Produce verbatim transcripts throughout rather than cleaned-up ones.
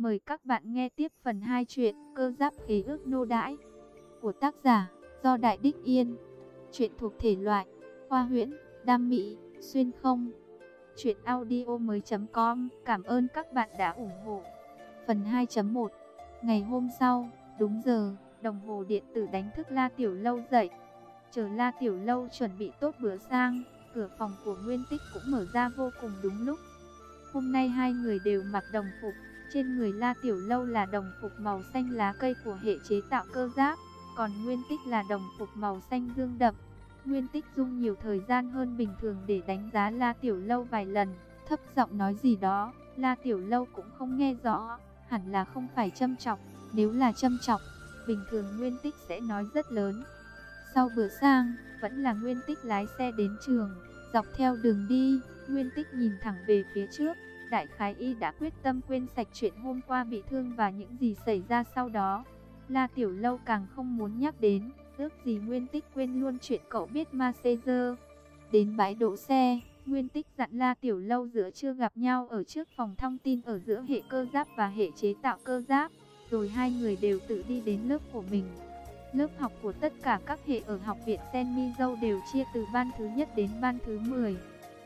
Mời các bạn nghe tiếp phần hai truyện Cơ Giáp Khế Ước Nô Đãi của tác giả Do Đại Đích Yên. Truyện thuộc thể loại khoa huyễn, đam mỹ, xuyên không. Truyện audio mới.com. Cảm ơn các bạn đã ủng hộ. Phần hai chấm một. Ngày hôm sau, đúng giờ, đồng hồ điện tử đánh thức La Tiểu Lâu dậy. Chờ La Tiểu Lâu chuẩn bị tốt bữa sang, cửa phòng của Nguyên Tích cũng mở ra vô cùng đúng lúc. Hôm nay hai người đều mặc đồng phục. Trên người La Tiểu Lâu là đồng phục màu xanh lá cây của hệ chế tạo cơ giáp, còn Nguyên Tích là đồng phục màu xanh dương đậm. Nguyên Tích dùng nhiều thời gian hơn bình thường để đánh giá La Tiểu Lâu vài lần, thấp giọng nói gì đó, La Tiểu Lâu cũng không nghe rõ, hẳn là không phải châm chọc, nếu là châm chọc, bình thường Nguyên Tích sẽ nói rất lớn. Sau bữa sang, vẫn là Nguyên Tích lái xe đến trường, dọc theo đường đi, Nguyên Tích nhìn thẳng về phía trước. Đại khái y đã quyết tâm quên sạch chuyện hôm qua bị thương và những gì xảy ra sau đó. La Tiểu Lâu càng không muốn nhắc đến, ước gì Nguyên Tích quên luôn chuyện cậu biết ma xê dơ. Đến bãi đỗ xe, Nguyên Tích dặn La Tiểu Lâu giữa trưa gặp nhau ở trước phòng thông tin ở giữa hệ cơ giáp và hệ chế tạo cơ giáp, rồi hai người đều tự đi đến lớp của mình. Lớp học của tất cả các hệ ở học viện Sen Mi Dâu đều chia từ ban thứ nhất đến ban thứ mười.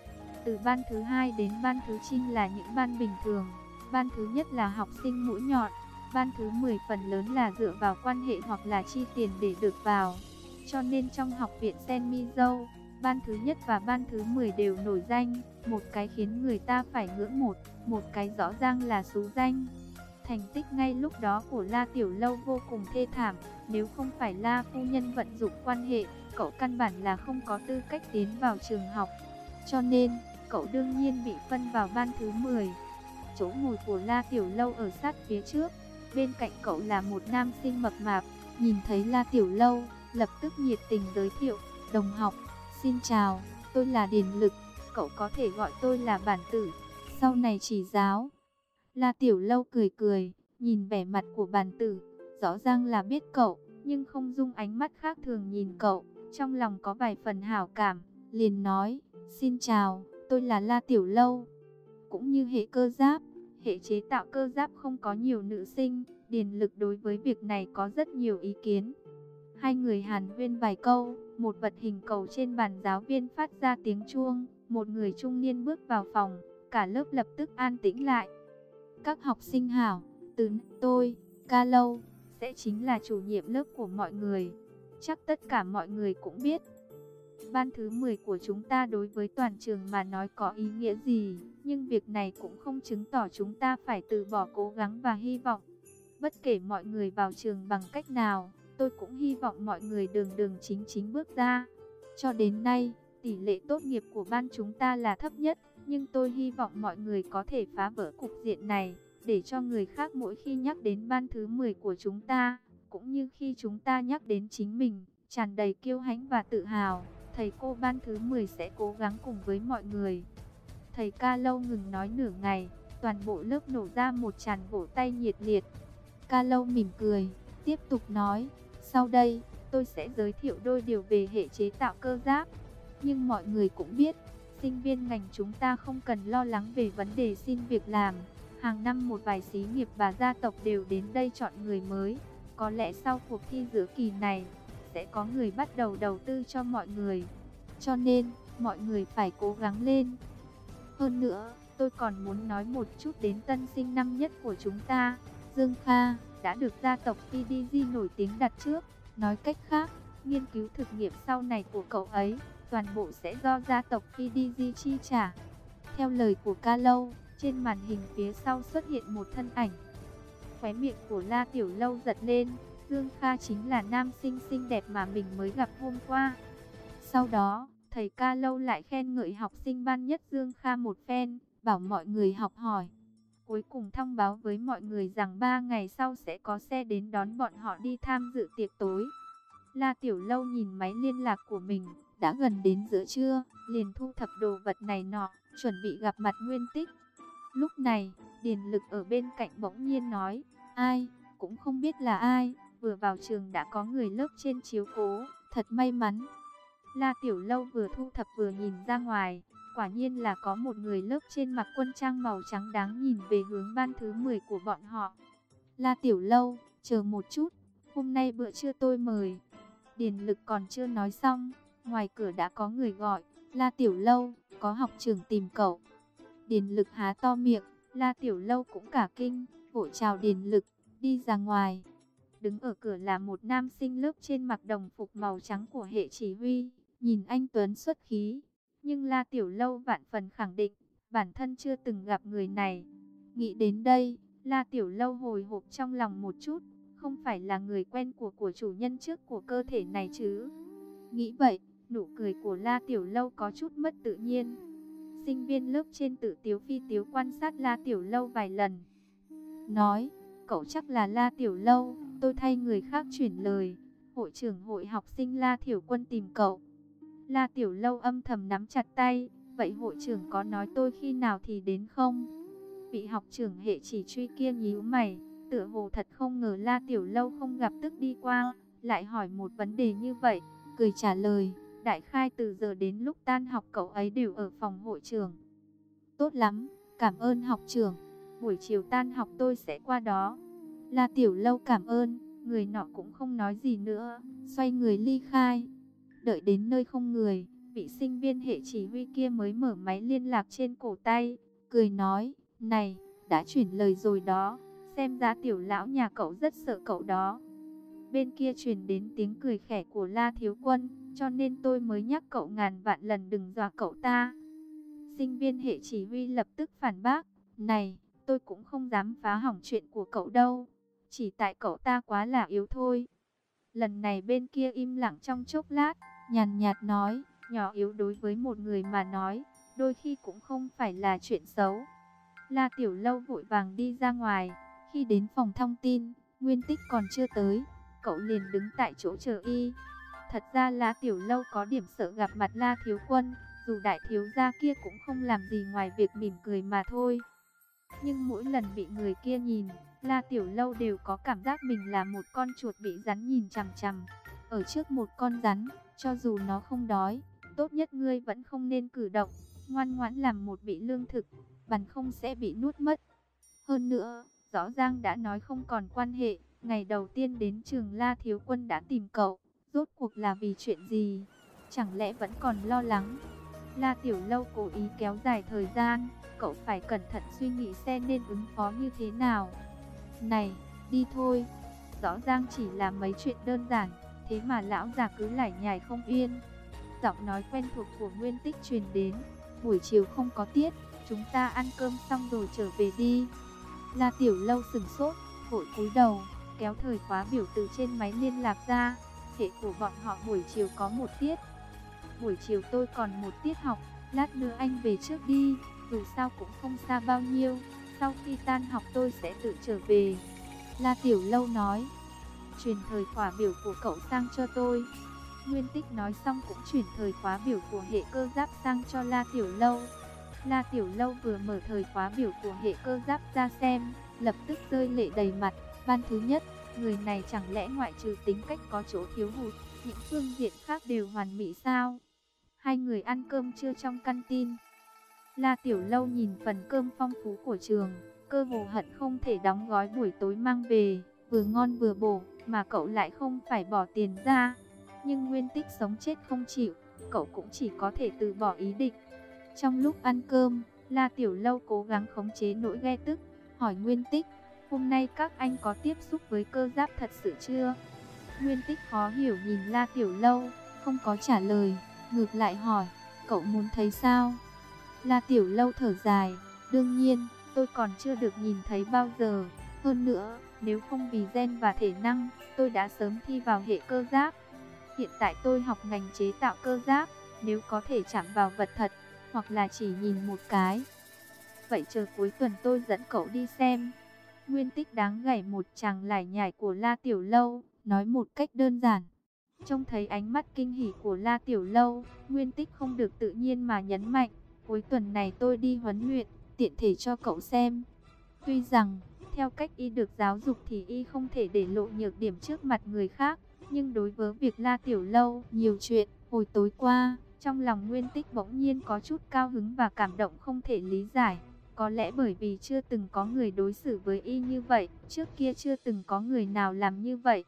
Từ ban thứ hai đến ban thứ chín là những ban bình thường, ban thứ nhất là học sinh mũi nhọn, ban thứ mười phần lớn là dựa vào quan hệ hoặc là chi tiền để được vào. Cho nên trong học viện Sen Mi Dâu, ban thứ nhất và ban thứ mười đều nổi danh, một cái khiến người ta phải ngưỡng một, một cái rõ ràng là xú danh. Thành tích ngay lúc đó của La Tiểu Lâu vô cùng thê thảm, nếu không phải La phu nhân vận dụng quan hệ, cậu căn bản là không có tư cách tiến vào trường học. Cho nên, cậu đương nhiên bị phân vào ban thứ mười. Chỗ ngồi của La Tiểu Lâu ở sát phía trước, bên cạnh cậu là một nam sinh mập mạp, nhìn thấy La Tiểu Lâu, lập tức nhiệt tình giới thiệu, đồng học, xin chào, tôi là Điền Lực, cậu có thể gọi tôi là bản tử, sau này chỉ giáo. La Tiểu Lâu cười cười, nhìn vẻ mặt của bản tử, rõ ràng là biết cậu, nhưng không dung ánh mắt khác thường nhìn cậu, trong lòng có vài phần hảo cảm, liền nói, xin chào, tôi là La Tiểu Lâu. Cũng như hệ cơ giáp, hệ chế tạo cơ giáp không có nhiều nữ sinh, Điền Lực đối với việc này có rất nhiều ý kiến. Hai người hàn huyên vài câu, một vật hình cầu trên bàn giáo viên phát ra tiếng chuông, một người trung niên bước vào phòng, cả lớp lập tức an tĩnh lại. Các học sinh hảo, từ tôi, Ca Lâu, sẽ chính là chủ nhiệm lớp của mọi người. Chắc tất cả mọi người cũng biết. Ban thứ mười của chúng ta đối với toàn trường mà nói có ý nghĩa gì, nhưng việc này cũng không chứng tỏ chúng ta phải từ bỏ cố gắng và hy vọng. Bất kể mọi người vào trường bằng cách nào, tôi cũng hy vọng mọi người đường đường chính chính bước ra. Cho đến nay, tỷ lệ tốt nghiệp của ban chúng ta là thấp nhất, nhưng tôi hy vọng mọi người có thể phá vỡ cục diện này, để cho người khác mỗi khi nhắc đến ban thứ mười của chúng ta, cũng như khi chúng ta nhắc đến chính mình, tràn đầy kiêu hãnh và tự hào. Thầy cô ban thứ mười sẽ cố gắng cùng với mọi người. Thầy Ca Lâu ngừng nói nửa ngày, toàn bộ lớp nổ ra một tràng vỗ tay nhiệt liệt. Ca Lâu mỉm cười, tiếp tục nói, sau đây, tôi sẽ giới thiệu đôi điều về hệ chế tạo cơ giáp. Nhưng mọi người cũng biết, sinh viên ngành chúng ta không cần lo lắng về vấn đề xin việc làm. Hàng năm một vài xí nghiệp và gia tộc đều đến đây chọn người mới. Có lẽ sau cuộc thi giữa kỳ này, sẽ có người bắt đầu đầu tư cho mọi người. Cho nên, mọi người phải cố gắng lên. Hơn nữa, tôi còn muốn nói một chút đến tân sinh năm nhất của chúng ta, Dương Kha, đã được gia tộc pê đê giê nổi tiếng đặt trước. Nói cách khác, nghiên cứu thực nghiệm sau này của cậu ấy, toàn bộ sẽ do gia tộc pê đê giê chi trả. Theo lời của Ca Lâu, trên màn hình phía sau xuất hiện một thân ảnh. Khóe miệng của La Tiểu Lâu giật lên. Dương Kha chính là nam sinh xinh đẹp mà mình mới gặp hôm qua. Sau đó, thầy Ca Lâu lại khen ngợi học sinh ban nhất Dương Kha một phen, bảo mọi người học hỏi. Cuối cùng thông báo với mọi người rằng ba ngày sau sẽ có xe đến đón bọn họ đi tham dự tiệc tối. La Tiểu Lâu nhìn máy liên lạc của mình, đã gần đến giữa trưa, liền thu thập đồ vật này nọ, chuẩn bị gặp mặt Nguyên Tích. Lúc này, Điền Lực ở bên cạnh bỗng nhiên nói, ai, cũng không biết là ai. Vừa vào trường đã có người lớp trên chiếu cố, thật may mắn. La Tiểu Lâu vừa thu thập vừa nhìn ra ngoài, quả nhiên là có một người lớp trên mặc quân trang màu trắng đáng nhìn về hướng ban thứ mười của bọn họ. La Tiểu Lâu, chờ một chút, hôm nay bữa trưa tôi mời. Điền Lực còn chưa nói xong, ngoài cửa đã có người gọi, La Tiểu Lâu, có học trưởng tìm cậu. Điền Lực há to miệng, La Tiểu Lâu cũng cả kinh, vội chào Điền Lực, đi ra ngoài. Đứng ở cửa là một nam sinh lớp trên mặc đồng phục màu trắng của hệ chỉ huy, nhìn anh tuấn xuất khí. Nhưng La Tiểu Lâu vạn phần khẳng định, bản thân chưa từng gặp người này. Nghĩ đến đây, La Tiểu Lâu hồi hộp trong lòng một chút, không phải là người quen của của chủ nhân trước của cơ thể này chứ. Nghĩ vậy, nụ cười của La Tiểu Lâu có chút mất tự nhiên. Sinh viên lớp trên tự tiếu phi tiếu quan sát La Tiểu Lâu vài lần. Nói, cậu chắc là La Tiểu Lâu, tôi thay người khác chuyển lời. Hội trưởng hội học sinh La Thiểu Quân tìm cậu. La Tiểu Lâu âm thầm nắm chặt tay, vậy hội trưởng có nói tôi khi nào thì đến không? Vị học trưởng hệ chỉ truy kia nhíu mày, tựa hồ thật không ngờ La Tiểu Lâu không gặp tức đi qua, lại hỏi một vấn đề như vậy, cười trả lời, đại khai từ giờ đến lúc tan học cậu ấy đều ở phòng hội trưởng. Tốt lắm, cảm ơn học trưởng, buổi chiều tan học tôi sẽ qua đó. La Tiểu Lâu cảm ơn, người nọ cũng không nói gì nữa, xoay người ly khai. Đợi đến nơi không người, vị sinh viên hệ chỉ huy kia mới mở máy liên lạc trên cổ tay, cười nói, này, đã chuyển lời rồi đó, xem ra Tiểu lão nhà cậu rất sợ cậu đó. Bên kia truyền đến tiếng cười khẽ của La Thiếu Quân, cho nên tôi mới nhắc cậu ngàn vạn lần đừng dọa cậu ta. Sinh viên hệ chỉ huy lập tức phản bác, này, tôi cũng không dám phá hỏng chuyện của cậu đâu, chỉ tại cậu ta quá là yếu thôi. Lần này bên kia im lặng trong chốc lát, nhàn nhạt nói, nhỏ yếu đối với một người mà nói, đôi khi cũng không phải là chuyện xấu. La Tiểu Lâu vội vàng đi ra ngoài, khi đến phòng thông tin, Nguyên Tích còn chưa tới, cậu liền đứng tại chỗ chờ y. Thật ra La Tiểu Lâu có điểm sợ gặp mặt La Thiếu Quân, dù đại thiếu gia kia cũng không làm gì ngoài việc mỉm cười mà thôi. Nhưng mỗi lần bị người kia nhìn, La Tiểu Lâu đều có cảm giác mình là một con chuột bị rắn nhìn chằm chằm. Ở trước một con rắn, cho dù nó không đói, tốt nhất ngươi vẫn không nên cử động, ngoan ngoãn làm một vị lương thực, bằng không sẽ bị nuốt mất. Hơn nữa, rõ ràng đã nói không còn quan hệ, ngày đầu tiên đến trường La Thiếu Quân đã tìm cậu, rốt cuộc là vì chuyện gì? Chẳng lẽ vẫn còn lo lắng? La Tiểu Lâu cố ý kéo dài thời gian, cậu phải cẩn thận suy nghĩ xem nên ứng phó như thế nào. Này, đi thôi. Rõ ràng chỉ là mấy chuyện đơn giản, thế mà lão già cứ lải nhải không yên. Giọng nói quen thuộc của Nguyên Tích truyền đến, buổi chiều không có tiết, chúng ta ăn cơm xong rồi trở về đi. La Tiểu Lâu sừng sốt, vội cúi đầu, kéo thời khóa biểu từ trên máy liên lạc ra. Hệ của bọn họ buổi chiều có một tiết. Buổi chiều tôi còn một tiết học, lát nữa anh về trước đi, dù sao cũng không xa bao nhiêu. Sau khi tan học tôi sẽ tự trở về. La Tiểu Lâu nói, truyền thời khóa biểu của cậu sang cho tôi. Nguyên Tích nói xong cũng chuyển thời khóa biểu của hệ cơ giáp sang cho La Tiểu Lâu. La Tiểu Lâu vừa mở thời khóa biểu của hệ cơ giáp ra xem, lập tức rơi lệ đầy mặt. Ban thứ nhất, người này chẳng lẽ ngoại trừ tính cách có chỗ thiếu hụt, những phương diện khác đều hoàn mỹ sao? Hai người ăn cơm trưa trong căn tin. La Tiểu Lâu nhìn phần cơm phong phú của trường, cơ hồ hận không thể đóng gói buổi tối mang về, vừa ngon vừa bổ, mà cậu lại không phải bỏ tiền ra. Nhưng Nguyên Tích sống chết không chịu, cậu cũng chỉ có thể từ bỏ ý định. Trong lúc ăn cơm, La Tiểu Lâu cố gắng khống chế nỗi ghe tức, hỏi Nguyên Tích, hôm nay các anh có tiếp xúc với cơ giáp thật sự chưa? Nguyên Tích khó hiểu nhìn La Tiểu Lâu, không có trả lời, ngược lại hỏi, cậu muốn thấy sao? La Tiểu Lâu thở dài, đương nhiên, tôi còn chưa được nhìn thấy bao giờ. Hơn nữa, nếu không vì gen và thể năng, tôi đã sớm thi vào hệ cơ giáp. Hiện tại tôi học ngành chế tạo cơ giáp, nếu có thể chạm vào vật thật, hoặc là chỉ nhìn một cái. Vậy chờ cuối tuần tôi dẫn cậu đi xem. Nguyên Tích đáng gảy một tràng lải nhải của La Tiểu Lâu, nói một cách đơn giản. Trông thấy ánh mắt kinh hỉ của La Tiểu Lâu, Nguyên Tích không được tự nhiên mà nhấn mạnh, cuối tuần này tôi đi huấn luyện, tiện thể cho cậu xem. Tuy rằng, theo cách y được giáo dục thì y không thể để lộ nhược điểm trước mặt người khác, nhưng đối với việc La Tiểu Lâu nhiều chuyện, hồi tối qua, Trong lòng Nguyên Tích bỗng nhiên có chút cao hứng và cảm động không thể lý giải. Có lẽ bởi vì chưa từng có người đối xử với y như vậy, trước kia chưa từng có người nào làm như vậy.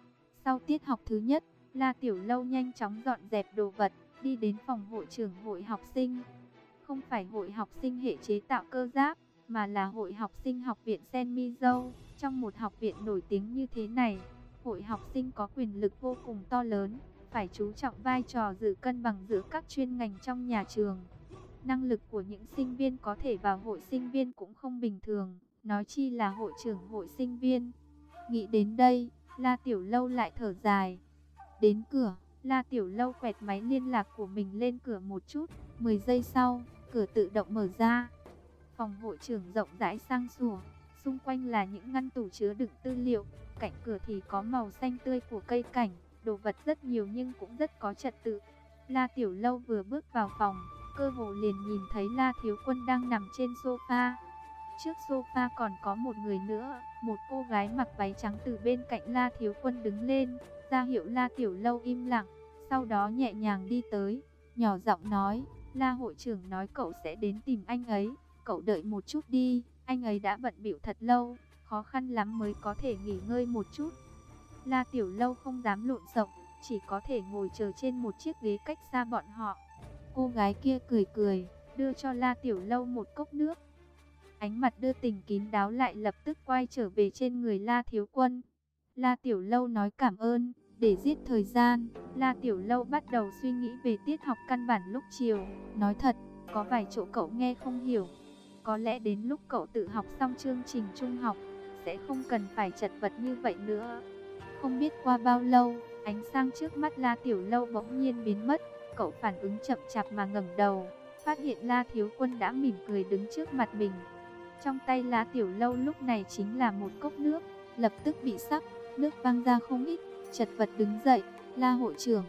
Sau tiết học thứ nhất, La Tiểu Lâu nhanh chóng dọn dẹp đồ vật, đi đến phòng hội trưởng hội học sinh. Không phải hội học sinh hệ chế tạo cơ giáp, mà là hội học sinh học viện Senmizou. Trong một học viện nổi tiếng như thế này, hội học sinh có quyền lực vô cùng to lớn, phải chú trọng vai trò giữ cân bằng giữa các chuyên ngành trong nhà trường. Năng lực của những sinh viên có thể vào hội sinh viên cũng không bình thường, nói chi là hội trưởng hội sinh viên. Nghĩ đến đây, La Tiểu Lâu lại thở dài. Đến cửa, La Tiểu Lâu quẹt máy liên lạc của mình lên cửa một chút, mười giây sau, cửa tự động mở ra. Phòng hội trưởng rộng rãi sang sủa, xung quanh là những ngăn tủ chứa đựng tư liệu, cạnh cửa thì có màu xanh tươi của cây cảnh, đồ vật rất nhiều nhưng cũng rất có trật tự. La Tiểu Lâu vừa bước vào phòng, cơ hồ liền nhìn thấy La Thiếu Quân đang nằm trên sofa. Trước sofa còn có một người nữa, một cô gái mặc váy trắng từ bên cạnh La Thiếu Quân đứng lên, ra hiệu La Tiểu Lâu im lặng, sau đó nhẹ nhàng đi tới, nhỏ giọng nói, La hội trưởng nói cậu sẽ đến tìm anh ấy, cậu đợi một chút đi, anh ấy đã bận bịu thật lâu, khó khăn lắm mới có thể nghỉ ngơi một chút. La Tiểu Lâu không dám lộn xộn, chỉ có thể ngồi chờ trên một chiếc ghế cách xa bọn họ. Cô gái kia cười cười, đưa cho La Tiểu Lâu một cốc nước. Ánh mặt đưa tình kín đáo lại lập tức quay trở về trên người La Thiếu Quân. La Tiểu Lâu nói cảm ơn, để giết thời gian, La Tiểu Lâu bắt đầu suy nghĩ về tiết học căn bản lúc chiều. Nói thật, có vài chỗ cậu nghe không hiểu. Có lẽ đến lúc cậu tự học xong chương trình trung học, sẽ không cần phải chật vật như vậy nữa. Không biết qua bao lâu, ánh sáng trước mắt La Tiểu Lâu bỗng nhiên biến mất. Cậu phản ứng chậm chạp mà ngẩng đầu, phát hiện La Thiếu Quân đã mỉm cười đứng trước mặt mình. Trong tay La Tiểu Lâu lúc này chính là một cốc nước, lập tức bị sắc, nước văng ra không ít, chật vật đứng dậy. La hội trưởng.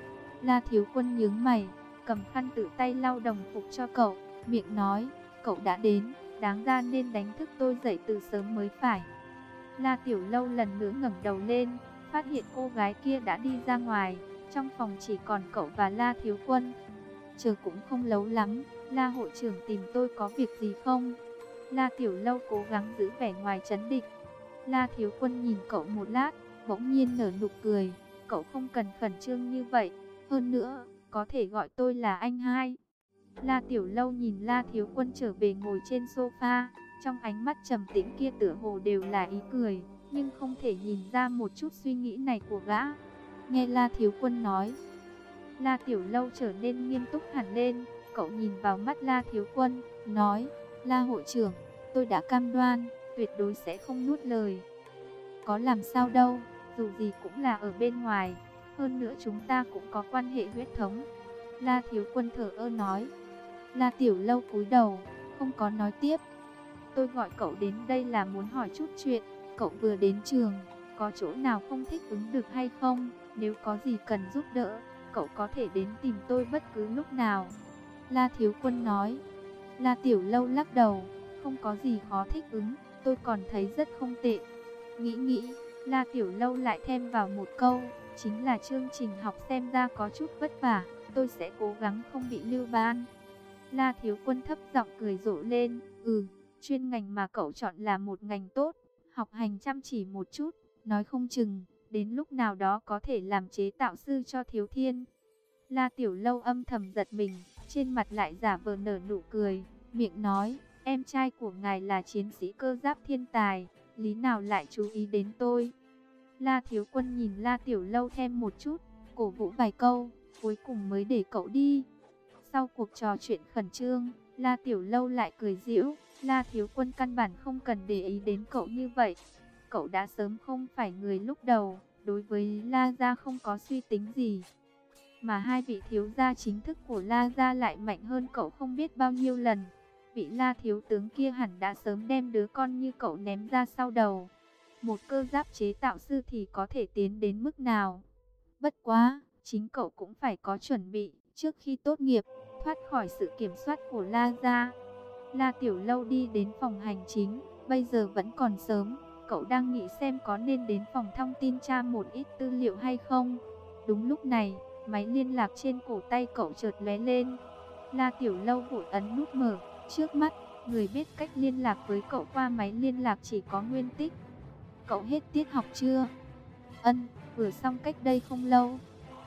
La Thiếu Quân nhướng mày, cầm khăn tự tay lau đồng phục cho cậu, miệng nói, cậu đã đến, đáng ra nên đánh thức tôi dậy từ sớm mới phải. La Tiểu Lâu lần nữa ngẩng đầu lên, phát hiện cô gái kia đã đi ra ngoài, trong phòng chỉ còn cậu và La Thiếu Quân. Chờ cũng không lâu lắm, La hội trưởng tìm tôi có việc gì không? La Tiểu Lâu cố gắng giữ vẻ ngoài trấn định. La Thiếu Quân nhìn cậu một lát, bỗng nhiên nở nụ cười, cậu không cần khẩn trương như vậy, hơn nữa, có thể gọi tôi là anh hai. La Tiểu Lâu nhìn La Thiếu Quân trở về ngồi trên sofa, trong ánh mắt trầm tĩnh kia tựa hồ đều là ý cười, nhưng không thể nhìn ra một chút suy nghĩ này của gã. Nghe La Thiếu Quân nói, La Tiểu Lâu trở nên nghiêm túc hẳn lên, cậu nhìn vào mắt La Thiếu Quân, nói, La hội trưởng, tôi đã cam đoan, tuyệt đối sẽ không nuốt lời. Có làm sao đâu, dù gì cũng là ở bên ngoài, hơn nữa chúng ta cũng có quan hệ huyết thống. La Thiếu Quân thở ơ nói. La Tiểu Lâu cúi đầu, không có nói tiếp. Tôi gọi cậu đến đây là muốn hỏi chút chuyện, cậu vừa đến trường, có chỗ nào không thích ứng được hay không? Nếu có gì cần giúp đỡ, cậu có thể đến tìm tôi bất cứ lúc nào. La Thiếu Quân nói. La Tiểu Lâu lắc đầu, không có gì khó thích ứng, tôi còn thấy rất không tệ. Nghĩ nghĩ, La Tiểu Lâu lại thêm vào một câu, chính là chương trình học xem ra có chút vất vả, tôi sẽ cố gắng không bị lưu ban. La Thiếu Quân thấp giọng cười rộ lên, ừ, chuyên ngành mà cậu chọn là một ngành tốt, học hành chăm chỉ một chút, nói không chừng, đến lúc nào đó có thể làm chế tạo sư cho Thiếu Thiên. La Tiểu Lâu âm thầm giật mình, trên mặt lại giả vờ nở nụ cười, miệng nói, em trai của ngài là chiến sĩ cơ giáp thiên tài, lý nào lại chú ý đến tôi. La Thiếu Quân nhìn La Tiểu Lâu thêm một chút, cổ vũ vài câu, cuối cùng mới để cậu đi. Sau cuộc trò chuyện khẩn trương, La Tiểu Lâu lại cười giễu, La Thiếu Quân căn bản không cần để ý đến cậu như vậy. Cậu đã sớm không phải người lúc đầu, đối với La gia không có suy tính gì. Mà hai vị thiếu gia chính thức của La gia lại mạnh hơn cậu không biết bao nhiêu lần. Vị La thiếu tướng kia hẳn đã sớm đem đứa con như cậu ném ra sau đầu. Một cơ giáp chế tạo sư thì có thể tiến đến mức nào? Bất quá, chính cậu cũng phải có chuẩn bị, trước khi tốt nghiệp, thoát khỏi sự kiểm soát của La gia. La Tiểu Lâu đi đến phòng hành chính, bây giờ vẫn còn sớm, cậu đang nghĩ xem có nên đến phòng thông tin tra một ít tư liệu hay không. Đúng lúc này, Máy liên lạc trên cổ tay cậu chợt lóe lên. La Tiểu Lâu vội ấn nút mở, trước mắt, người biết cách liên lạc với cậu qua máy liên lạc chỉ có Nguyên Tích. Cậu hết tiết học chưa? Ân, vừa xong cách đây không lâu.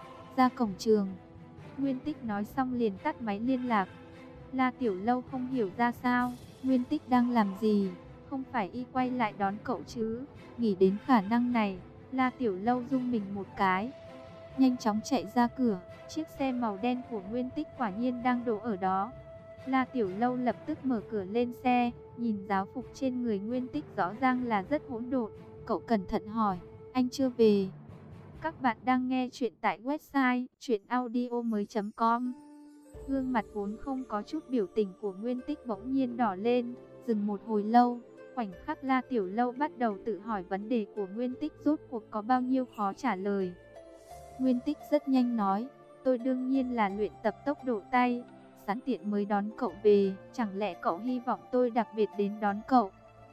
Ra cổng trường. Nguyên Tích nói xong liền tắt máy liên lạc. La Tiểu Lâu không hiểu ra sao, Nguyên Tích đang làm gì, không phải y quay lại đón cậu chứ. Nghĩ đến khả năng này, La Tiểu Lâu rung mình một cái, nhanh chóng chạy ra cửa. Chiếc xe màu đen của Nguyên Tích quả nhiên đang đỗ ở đó. La Tiểu Lâu lập tức mở cửa lên xe, nhìn giáo phục trên người Nguyên Tích rõ ràng là rất hỗn độn. Cậu cẩn thận hỏi, anh chưa về? Các bạn đang nghe chuyện tại website truyện audio mới chấm com. Gương mặt vốn không có chút biểu tình của Nguyên Tích bỗng nhiên đỏ lên, dừng một hồi lâu. Khoảnh khắc La Tiểu Lâu bắt đầu tự hỏi vấn đề của Nguyên Tích rốt cuộc có bao nhiêu khó trả lời. Nguyên Tích rất nhanh nói, tôi đương nhiên là luyện tập tốc độ tay, sẵn tiện mới đón cậu về, chẳng lẽ cậu hy vọng tôi đặc biệt đến đón cậu?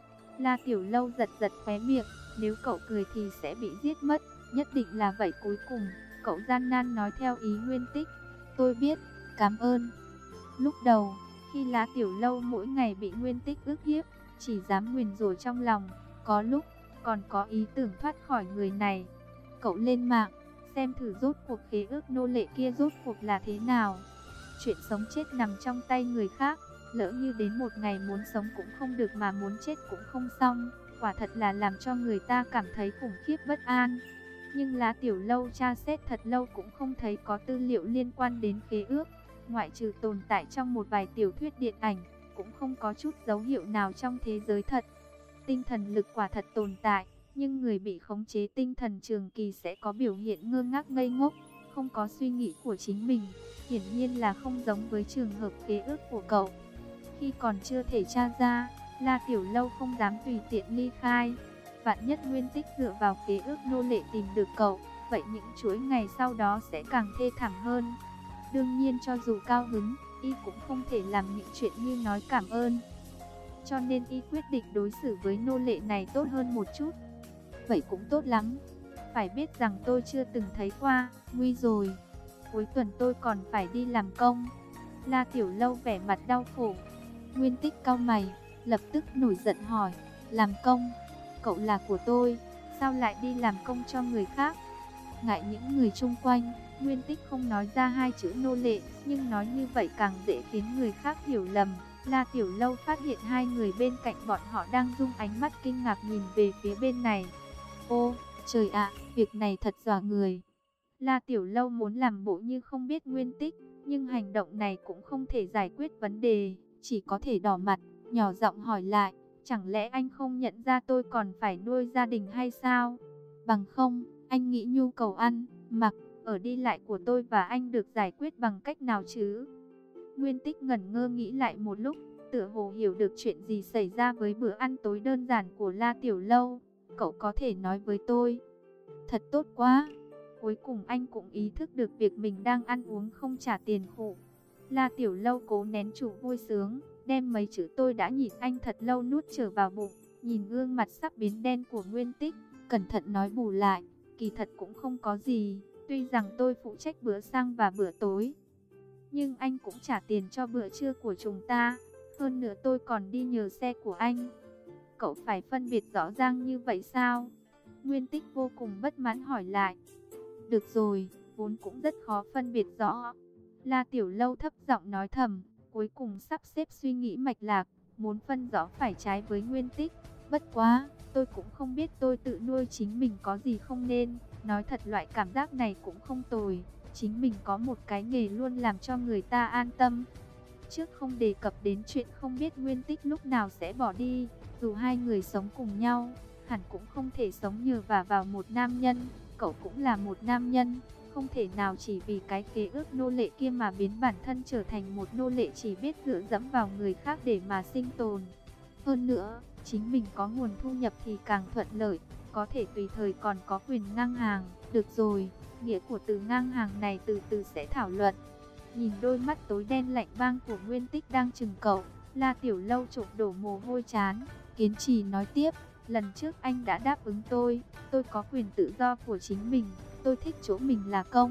La Tiểu Lâu giật giật khóe miệng, nếu cậu cười thì sẽ bị giết mất, nhất định là vậy. Cuối cùng, cậu gian nan nói theo ý Nguyên Tích, tôi biết, cảm ơn. Lúc đầu, khi La Tiểu Lâu mỗi ngày bị Nguyên Tích ức hiếp, chỉ dám nguyền rủa trong lòng, có lúc còn có ý tưởng thoát khỏi người này. Cậu lên mạng, xem thử rốt cuộc khế ước nô lệ kia rốt cuộc là thế nào. Chuyện sống chết nằm trong tay người khác, lỡ như đến một ngày muốn sống cũng không được mà muốn chết cũng không xong, quả thật là làm cho người ta cảm thấy khủng khiếp bất an. Nhưng La Tiểu Lâu tra xét thật lâu cũng không thấy có tư liệu liên quan đến khế ước, ngoại trừ tồn tại trong một vài tiểu thuyết điện ảnh, cũng không có chút dấu hiệu nào trong thế giới thật. Tinh thần lực quả thật tồn tại, nhưng người bị khống chế tinh thần trường kỳ sẽ có biểu hiện ngơ ngác ngây ngốc, không có suy nghĩ của chính mình, hiển nhiên là không giống với trường hợp khế ước của cậu. Khi còn chưa thể tra ra, La Tiểu Lâu không dám tùy tiện ly khai. Vạn nhất Nguyên Tích dựa vào khế ước nô lệ tìm được cậu, vậy những chuỗi ngày sau đó sẽ càng thê thảm hơn. Đương nhiên cho dù cao hứng, y cũng không thể làm những chuyện như nói cảm ơn. Cho nên y quyết định đối xử với nô lệ này tốt hơn một chút. Vậy cũng tốt lắm. Phải biết rằng tôi chưa từng thấy qua, nguy rồi. Cuối tuần tôi còn phải đi làm công. La Tiểu Lâu vẻ mặt đau khổ. Nguyên Tích cau mày, lập tức nổi giận hỏi, làm công? Cậu là của tôi, sao lại đi làm công cho người khác? Ngại những người chung quanh, Nguyên Tích không nói ra hai chữ nô lệ, nhưng nói như vậy càng dễ khiến người khác hiểu lầm. La Tiểu Lâu phát hiện hai người bên cạnh bọn họ đang dùng ánh mắt kinh ngạc nhìn về phía bên này. Ô, trời ạ, việc này thật dọa người. La Tiểu Lâu muốn làm bộ như không biết Nguyên Tích, nhưng hành động này cũng không thể giải quyết vấn đề, chỉ có thể đỏ mặt, nhỏ giọng hỏi lại, chẳng lẽ anh không nhận ra tôi còn phải nuôi gia đình hay sao? Bằng không, anh nghĩ nhu cầu ăn, mặc, ở đi lại của tôi và anh được giải quyết bằng cách nào chứ? Nguyên Tích ngẩn ngơ nghĩ lại một lúc, tựa hồ hiểu được chuyện gì xảy ra với bữa ăn tối đơn giản của La Tiểu Lâu. Cậu có thể nói với tôi. Thật tốt quá. Cuối cùng anh cũng ý thức được việc mình đang ăn uống không trả tiền khổ. La Tiểu Lâu cố nén chủ vui sướng, đem mấy chữ tôi đã nhìn anh thật lâu nuốt trở vào bụng, nhìn gương mặt sắp biến đen của Nguyên Tích, cẩn thận nói bù lại, kỳ thật cũng không có gì, tuy rằng tôi phụ trách bữa sáng và bữa tối, nhưng anh cũng trả tiền cho bữa trưa của chúng ta, hơn nữa tôi còn đi nhờ xe của anh. Cậu phải phân biệt rõ ràng như vậy sao? Nguyên Tích vô cùng bất mãn hỏi lại. Được rồi, vốn cũng rất khó phân biệt rõ. La Tiểu Lâu thấp giọng nói thầm, cuối cùng sắp xếp suy nghĩ mạch lạc, muốn phân rõ phải trái với Nguyên Tích. Bất quá, tôi cũng không biết tôi tự nuôi chính mình có gì không nên, nói thật loại cảm giác này cũng không tồi. Chính mình có một cái nghề luôn làm cho người ta an tâm. Trước không đề cập đến chuyện không biết Nguyên Tích lúc nào sẽ bỏ đi, dù hai người sống cùng nhau, hẳn cũng không thể sống nhờ vả vào một nam nhân. Cậu cũng là một nam nhân, không thể nào chỉ vì cái khế ước nô lệ kia mà biến bản thân trở thành một nô lệ chỉ biết dựa dẫm vào người khác để mà sinh tồn. Hơn nữa, chính mình có nguồn thu nhập thì càng thuận lợi, có thể tùy thời còn có quyền ngang hàng. Được rồi, nghĩa của từ ngang hàng này từ từ sẽ thảo luận. Nhìn đôi mắt tối đen lạnh băng của Nguyên Tích đang chừng cậu, La Tiểu Lâu trộm đổ mồ hôi chán, kiên trì nói tiếp. Lần trước anh đã đáp ứng tôi, tôi có quyền tự do của chính mình, tôi thích chỗ mình là công,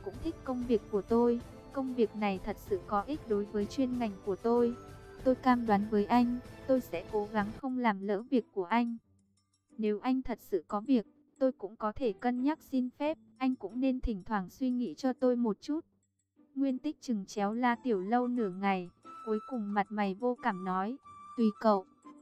cũng thích công việc của tôi. Công việc này thật sự có ích đối với chuyên ngành của tôi. Tôi cam đoan với anh, tôi sẽ cố gắng không làm lỡ việc của anh. Nếu anh thật sự có việc, tôi cũng có thể cân nhắc xin phép. Anh cũng nên thỉnh thoảng suy nghĩ cho tôi một chút. Nguyên Tích chừng chéo La Tiểu Lâu nửa ngày, cuối cùng mặt mày vô cảm nói, tùy cậu.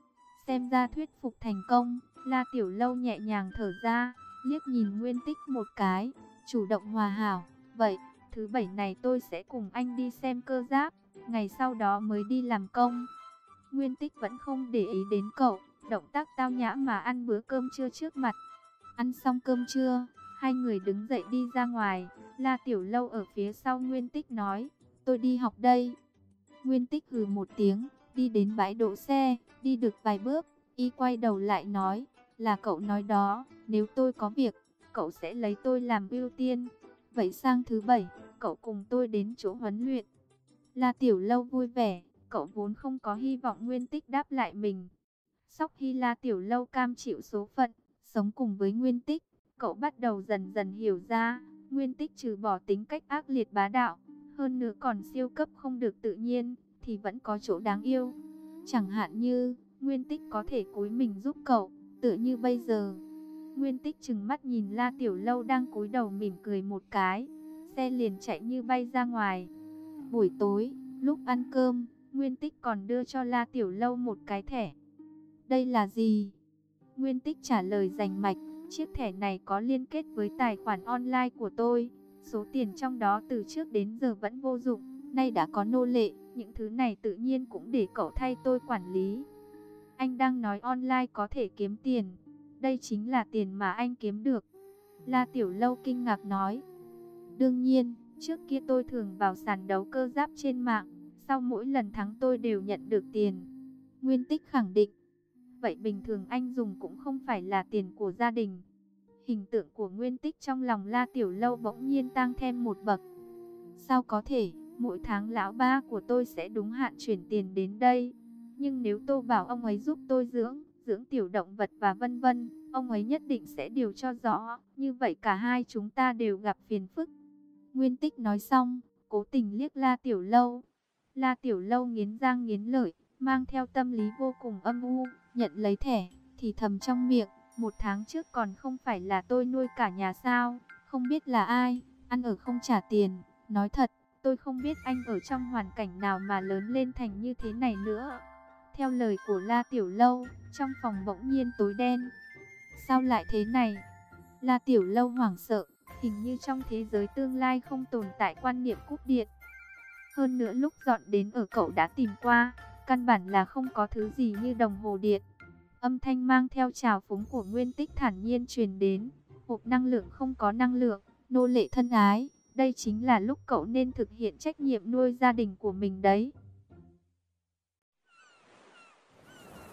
Xem ra thuyết phục thành công, La Tiểu Lâu nhẹ nhàng thở ra, liếc nhìn Nguyên Tích một cái, chủ động hòa hảo. Vậy, thứ bảy này tôi sẽ cùng anh đi xem cơ giáp, ngày sau đó mới đi làm công. Nguyên Tích vẫn không để ý đến cậu, động tác tao nhã mà ăn bữa cơm trưa trước mặt. Ăn xong cơm trưa, hai người đứng dậy đi ra ngoài. La Tiểu Lâu ở phía sau Nguyên Tích nói, tôi đi học đây. Nguyên Tích hừ một tiếng, đi đến bãi đỗ xe, đi được vài bước, y quay đầu lại nói, là cậu nói đó, nếu tôi có việc, cậu sẽ lấy tôi làm ưu tiên. Vậy sang thứ bảy, cậu cùng tôi đến chỗ huấn luyện. La Tiểu Lâu vui vẻ, cậu vốn không có hy vọng Nguyên Tích đáp lại mình. Sau khi La Tiểu Lâu cam chịu số phận, sống cùng với Nguyên Tích, cậu bắt đầu dần dần hiểu ra, Nguyên Tích trừ bỏ tính cách ác liệt bá đạo, hơn nữa còn siêu cấp không được tự nhiên, thì vẫn có chỗ đáng yêu. Chẳng hạn như, Nguyên Tích có thể cúi mình giúp cậu, tựa như bây giờ. Nguyên Tích trừng mắt nhìn La Tiểu Lâu đang cúi đầu mỉm cười một cái, xe liền chạy như bay ra ngoài. Buổi tối, lúc ăn cơm, Nguyên Tích còn đưa cho La Tiểu Lâu một cái thẻ. Đây là gì? Nguyên Tích trả lời rành mạch, chiếc thẻ này có liên kết với tài khoản online của tôi. Số tiền trong đó từ trước đến giờ vẫn vô dụng, nay đã có nô lệ, những thứ này tự nhiên cũng để cậu thay tôi quản lý. Anh đang nói online có thể kiếm tiền, đây chính là tiền mà anh kiếm được. La Tiểu Lâu kinh ngạc nói, đương nhiên, trước kia tôi thường vào sàn đấu cơ giáp trên mạng, sau mỗi lần thắng tôi đều nhận được tiền. Nguyên Tích khẳng định, vậy bình thường anh dùng cũng không phải là tiền của gia đình. Hình tượng của Nguyên Tích trong lòng La Tiểu Lâu bỗng nhiên tăng thêm một bậc. Sao có thể, mỗi tháng lão ba của tôi sẽ đúng hạn chuyển tiền đến đây. Nhưng nếu tôi bảo ông ấy giúp tôi dưỡng, dưỡng tiểu động vật và vân vân, ông ấy nhất định sẽ điều cho rõ. Như vậy cả hai chúng ta đều gặp phiền phức. Nguyên Tích nói xong, cố tình liếc La Tiểu Lâu. La Tiểu Lâu nghiến răng nghiến lợi, mang theo tâm lý vô cùng âm u, nhận lấy thẻ, thì thầm trong miệng, một tháng trước còn không phải là tôi nuôi cả nhà sao, không biết là ai, ăn ở không trả tiền. Nói thật, tôi không biết anh ở trong hoàn cảnh nào mà lớn lên thành như thế này nữa. Theo lời của La Tiểu Lâu, trong phòng bỗng nhiên tối đen. Sao lại thế này? La Tiểu Lâu hoảng sợ, hình như trong thế giới tương lai không tồn tại quan niệm cúp điện. Hơn nữa lúc dọn đến ở cậu đã tìm qua, căn bản là không có thứ gì như đồng hồ điện. Âm thanh mang theo trào phúng của Nguyên Tích thản nhiên truyền đến, hộp năng lượng không có năng lượng, nô lệ thân ái, đây chính là lúc cậu nên thực hiện trách nhiệm nuôi gia đình của mình đấy.